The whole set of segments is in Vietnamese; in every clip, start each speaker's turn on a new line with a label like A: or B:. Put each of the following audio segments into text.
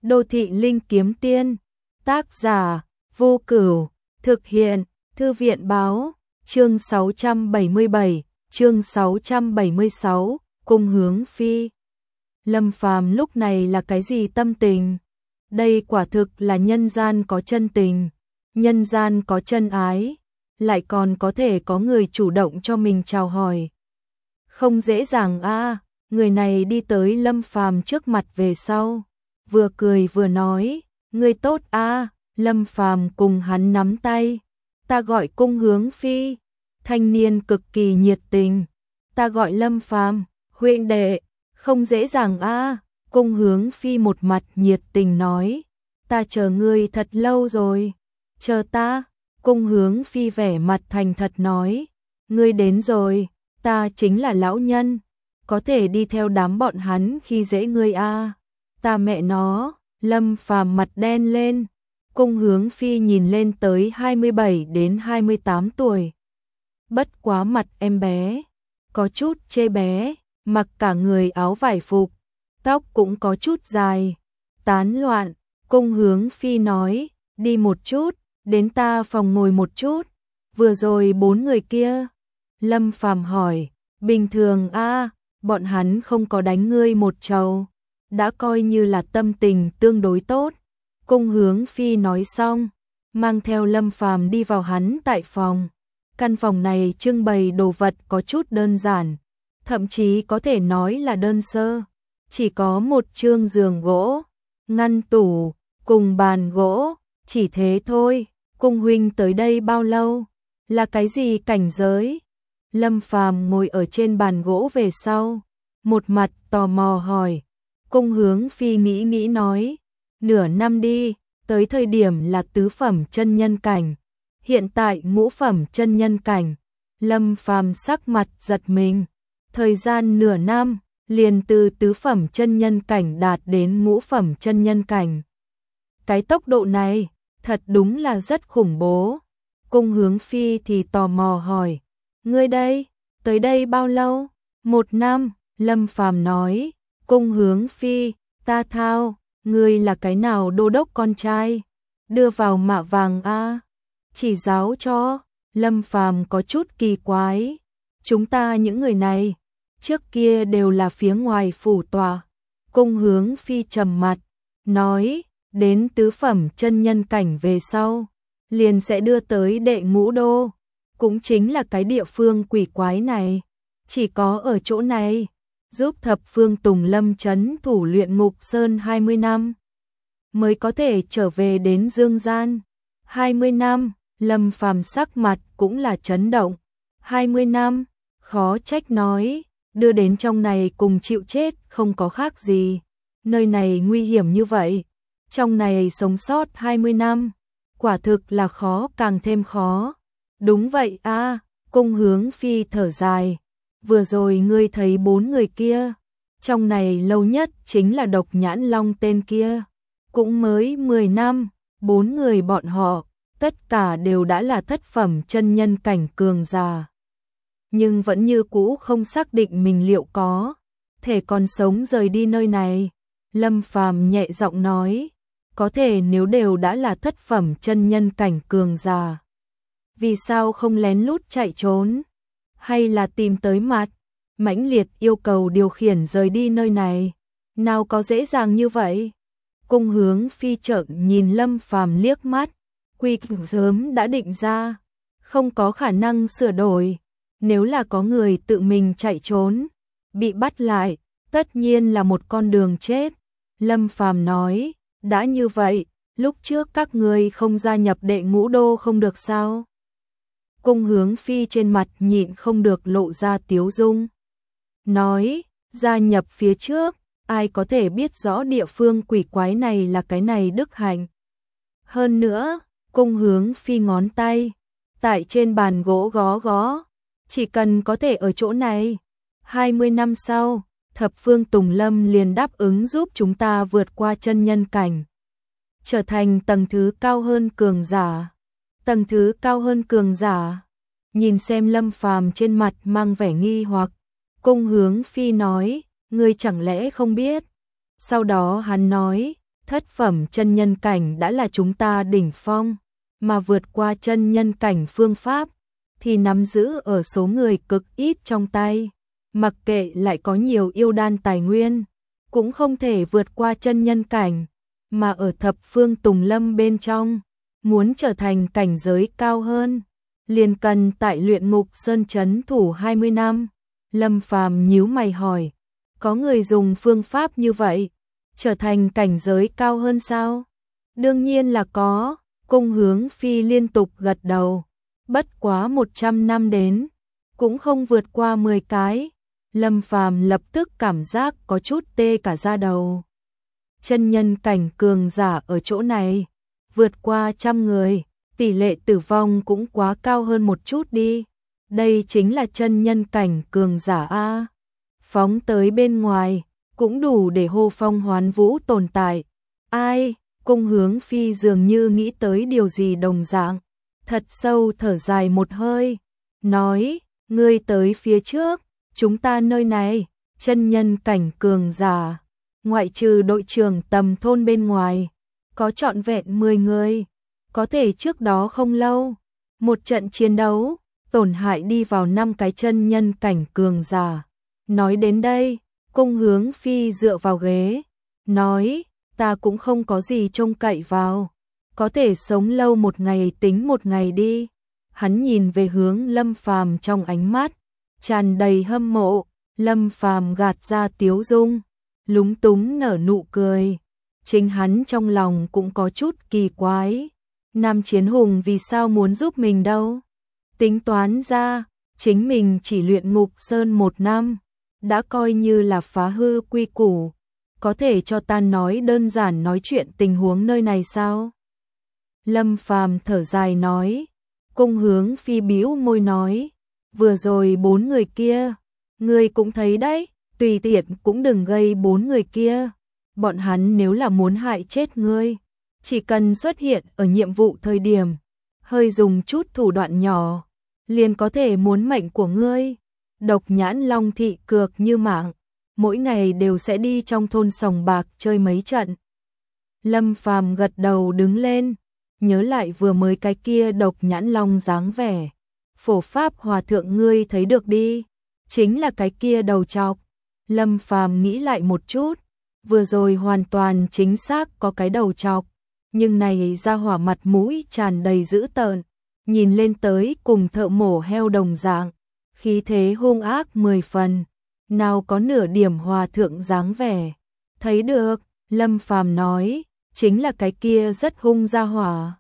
A: Đô thị linh kiếm tiên, tác giả Vô Cửu, thực hiện Thư viện báo, chương 677, chương 676, cung hướng phi. Lâm Phàm lúc này là cái gì tâm tình? Đây quả thực là nhân gian có chân tình, nhân gian có chân ái, lại còn có thể có người chủ động cho mình chào hỏi. Không dễ dàng a. Người này đi tới Lâm Phàm trước mặt về sau, vừa cười vừa nói, ngươi tốt a. Lâm Phàm cùng hắn nắm tay, ta gọi cung hướng phi. Thanh niên cực kỳ nhiệt tình, ta gọi Lâm Phàm, huynh đệ, không dễ dàng a. Cung hướng phi một mặt nhiệt tình nói, ta chờ ngươi thật lâu rồi. Chờ ta? Cung hướng phi vẻ mặt thành thật nói, ngươi đến rồi, ta chính là lão nhân, có thể đi theo đám bọn hắn khi dễ ngươi a. Ta mẹ nó. Lâm Phàm mặt đen lên. Cung hướng phi nhìn lên tới 27 đến 28 tuổi. Bất quá mặt em bé, có chút chê bé, mặc cả người áo vải phục, tóc cũng có chút dài, tán loạn. Cung hướng phi nói, đi một chút, đến ta phòng ngồi một chút. Vừa rồi 4 người kia. Lâm Phàm hỏi, bình thường a, bọn hắn không có đánh ngươi một trầu, đã coi như là tâm tình tương đối tốt. Cung hướng phi nói xong, mang theo Lâm Phàm đi vào hắn tại phòng. Căn phòng này trưng bày đồ vật có chút đơn giản, thậm chí có thể nói là đơn sơ, chỉ có một chương giường gỗ, ngăn tủ, cùng bàn gỗ, chỉ thế thôi. Cung huynh tới đây bao lâu? Là cái gì cảnh giới? Lâm Phàm ngồi ở trên bàn gỗ về sau, một mặt tò mò hỏi. Cung hướng phi nghĩ nói, nửa năm đi, tới thời điểm là tứ phẩm chân nhân cảnh, hiện tại ngũ phẩm chân nhân cảnh. Lâm Phàm sắc mặt giật mình, thời gian nửa năm, liền từ tứ phẩm chân nhân cảnh đạt đến ngũ phẩm chân nhân cảnh. Cái tốc độ này, thật đúng là rất khủng bố. Cung hướng phi thì tò mò hỏi, ngươi đây, tới đây bao lâu? 1 năm, Lâm Phàm nói. Cung hướng phi, ta thao, ngươi là cái nào đô đốc con trai? Đưa vào mạ vàng a. Chỉ giáo cho. Lâm Phàm có chút kỳ quái. Chúng ta những người này, trước kia đều là phía ngoài phủ tòa. Cung hướng phi trầm mặt, nói, đến tứ phẩm chân nhân cảnh về sau, liền sẽ đưa tới đệ ngũ đô, cũng chính là cái địa phương quỷ quái này, chỉ có ở chỗ này, giúp thập phương Tùng Lâm trấn thủ luyện ngục sơn 20 năm, mới có thể trở về đến dương gian. 20 năm, Lâm Phàm sắc mặt cũng là chấn động. 20 năm, khó trách nói, đưa đến trong này cùng chịu chết không có khác gì. Nơi này nguy hiểm như vậy, trong này sống sót 20 năm, quả thực là khó càng thêm khó. Đúng vậy a. Cung hướng phi thở dài. Vừa rồi ngươi thấy 4 người kia, trong này lâu nhất chính là Độc Nhãn Long tên kia, cũng mới 10 năm, 4 người bọn họ, tất cả đều đã là thất phẩm chân nhân cảnh cường giả. Nhưng vẫn như cũ không xác định mình liệu có thể còn sống rời đi nơi này. Lâm Phàm nhẹ giọng nói, có thể nếu đều đã là thất phẩm chân nhân cảnh cường giả, vì sao không lén lút chạy trốn? Hay là tìm tới mặt, mãnh liệt yêu cầu điều khiển rời đi nơi này, nào có dễ dàng như vậy. Cung hướng phi trợn nhìn Lâm Phàm liếc mắt, quy củ sớm đã định ra, không có khả năng sửa đổi. Nếu là có người tự mình chạy trốn, bị bắt lại, tất nhiên là một con đường chết. Lâm Phàm nói, đã như vậy, lúc trước các ngươi không gia nhập đệ ngũ đô không được sao? Cung hướng phi trên mặt nhịn không được lộ ra tiếu dung. Nói, gia nhập phía trước, ai có thể biết rõ địa phương quỷ quái này là cái này đức hạnh. Hơn nữa, cung hướng phi ngón tay, tại trên bàn gỗ gó gó, chỉ cần có thể ở chỗ này, 20 năm sau, thập phương Tùng Lâm liền đáp ứng giúp chúng ta vượt qua chân nhân cảnh, trở thành tầng thứ cao hơn cường giả. Tầng thứ cao hơn cường giả. Nhìn xem Lâm Phàm trên mặt mang vẻ nghi hoặc, cung hướng phi nói, ngươi chẳng lẽ không biết? Sau đó hắn nói, thất phẩm chân nhân cảnh đã là chúng ta đỉnh phong, mà vượt qua chân nhân cảnh phương pháp thì nắm giữ ở số người cực ít trong tay. Mặc kệ lại có nhiều yêu đan tài nguyên, cũng không thể vượt qua chân nhân cảnh, mà ở thập phương Tùng Lâm bên trong, muốn trở thành cảnh giới cao hơn, liền cần tại Luyện Ngục Sơn trấn thủ 20 năm. Lâm Phàm nhíu mày hỏi, có người dùng phương pháp như vậy, trở thành cảnh giới cao hơn sao? Đương nhiên là có, Cung Hướng Phi liên tục gật đầu, bất quá 100 năm đến, cũng không vượt qua 10 cái. Lâm Phàm lập tức cảm giác có chút tê cả da đầu. Chân nhân cảnh cường giả ở chỗ này, vượt qua 100 người, tỷ lệ tử vong cũng quá cao hơn một chút đi. Đây chính là chân nhân cảnh cường giả a. Phóng tới bên ngoài, cũng đủ để hô phong hoán vũ tồn tại. Ai, Cung Hướng Phi dường như nghĩ tới điều gì đồng dạng, thật sâu thở dài một hơi, nói, ngươi tới phía trước, chúng ta nơi này, chân nhân cảnh cường giả, ngoại trừ đội trưởng tầm thôn bên ngoài, có trọn vẹn 10 người, có thể trước đó không lâu, một trận chiến đấu, tổn hại đi vào 5 cái chân nhân cảnh cường giả. Nói đến đây, Cung Hướng Phi dựa vào ghế, nói, ta cũng không có gì trông cậy vào, có thể sống lâu một ngày tính một ngày đi. Hắn nhìn về hướng Lâm Phàm trong ánh mắt tràn đầy hâm mộ. Lâm Phàm gạt ra tiếu dung, lúng túng nở nụ cười. Chính hắn trong lòng cũng có chút kỳ quái, Nam Chiến Hùng vì sao muốn giúp mình đâu? Tính toán ra, chính mình chỉ luyện Ngục Sơn 1 năm, đã coi như là phá hư quy củ. Có thể cho ta nói đơn giản nói chuyện tình huống nơi này sao? Lâm Phàm thở dài nói. Cung Hướng Phi bĩu môi nói, vừa rồi 4 người kia, ngươi cũng thấy đấy, tùy tiện cũng đừng gây 4 người kia. Bọn hắn nếu là muốn hại chết ngươi, chỉ cần xuất hiện ở nhiệm vụ thời điểm, hơi dùng chút thủ đoạn nhỏ, liền có thể muốn mệnh của ngươi. Độc Nhãn Long thị cược như mạng, mỗi ngày đều sẽ đi trong thôn sòng bạc chơi mấy trận. Lâm Phàm gật đầu đứng lên, nhớ lại vừa mới cái kia Độc Nhãn Long dáng vẻ. Phổ Pháp Hòa thượng ngươi thấy được đi, chính là cái kia đầu trọc. Lâm Phàm nghĩ lại một chút, vừa rồi hoàn toàn chính xác có cái đầu trọc, nhưng này ra hỏa mặt mũi tràn đầy dữ tợn, nhìn lên tới cùng thợ mổ heo đồng dạng, khí thế hung ác 10 phần, nào có nửa điểm hòa thượng dáng vẻ. Thấy được, Lâm Phàm nói, chính là cái kia rất hung ra hỏa.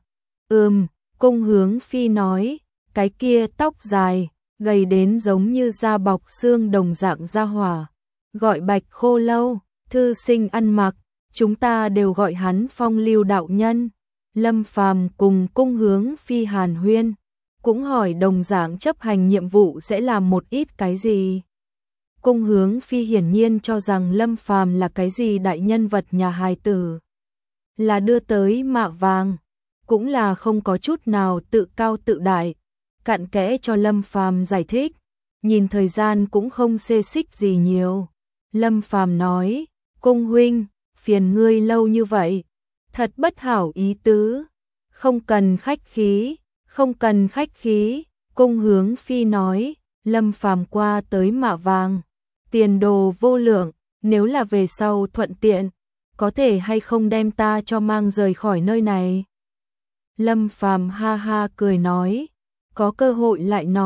A: Cung Hướng Phi nói, cái kia tóc dài, gầy đến giống như da bọc xương đồng dạng ra hỏa, gọi Bạch Khô Lâu, thư sinh ăn mặc, chúng ta đều gọi hắn Phong Lưu đạo nhân. Lâm Phàm cùng Cung Hướng Phi hàn huyên, cũng hỏi đồng dạng chấp hành nhiệm vụ sẽ làm một ít cái gì. Cung Hướng Phi hiển nhiên cho rằng Lâm Phàm là cái gì đại nhân vật nhà hài tử, là đưa tới mạ vàng, cũng là không có chút nào tự cao tự đại, cặn kẽ cho Lâm Phàm giải thích, nhìn thời gian cũng không xê xích gì nhiều. Lâm Phàm nói, Cung huynh, phiền ngươi lâu như vậy, thật bất hảo ý tứ, không cần khách khí, không cần khách khí. Cung Hướng Phi nói, Lâm Phàm qua tới mạ vàng, tiền đồ vô lượng, nếu là về sau thuận tiện, có thể hay không đem ta cho mang rời khỏi nơi này. Lâm Phàm ha ha cười nói, có cơ hội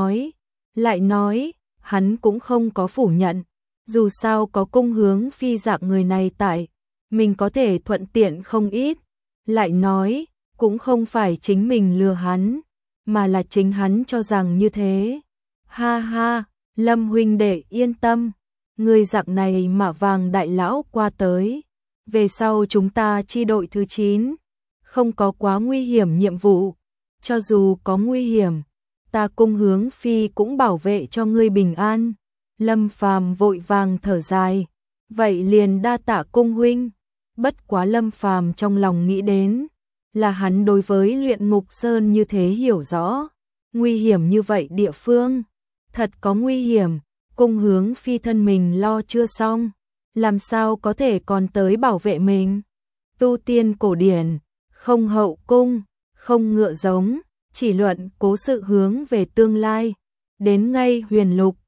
A: lại nói, hắn cũng không có phủ nhận, dù sao có Cung Hướng Phi dạng người này tại, mình có thể thuận tiện không ít. Lại nói, cũng không phải chính mình lừa hắn, mà là chính hắn cho rằng như thế. Ha ha, Lâm huynh đệ yên tâm, người dạng này mạ vàng đại lão qua tới, về sau chúng ta chi đội thứ 9, không có quá nguy hiểm nhiệm vụ, cho dù có nguy hiểm, ta Cung Hướng Phi cũng bảo vệ cho ngươi bình an. Lâm Phàm vội vàng thở dài, vậy liền đa tạ Cung huynh. Bất quá Lâm Phàm trong lòng nghĩ đến, là hắn đối với Luyện Ngục Sơn như thế hiểu rõ, nguy hiểm như vậy địa phương, thật có nguy hiểm, Cung Hướng Phi thân mình lo chưa xong, làm sao có thể còn tới bảo vệ mình. tu tiên cổ điển, không hậu cung, không ngựa giống, chỉ luận cố sự hướng về tương lai. Đến ngay huyền lục,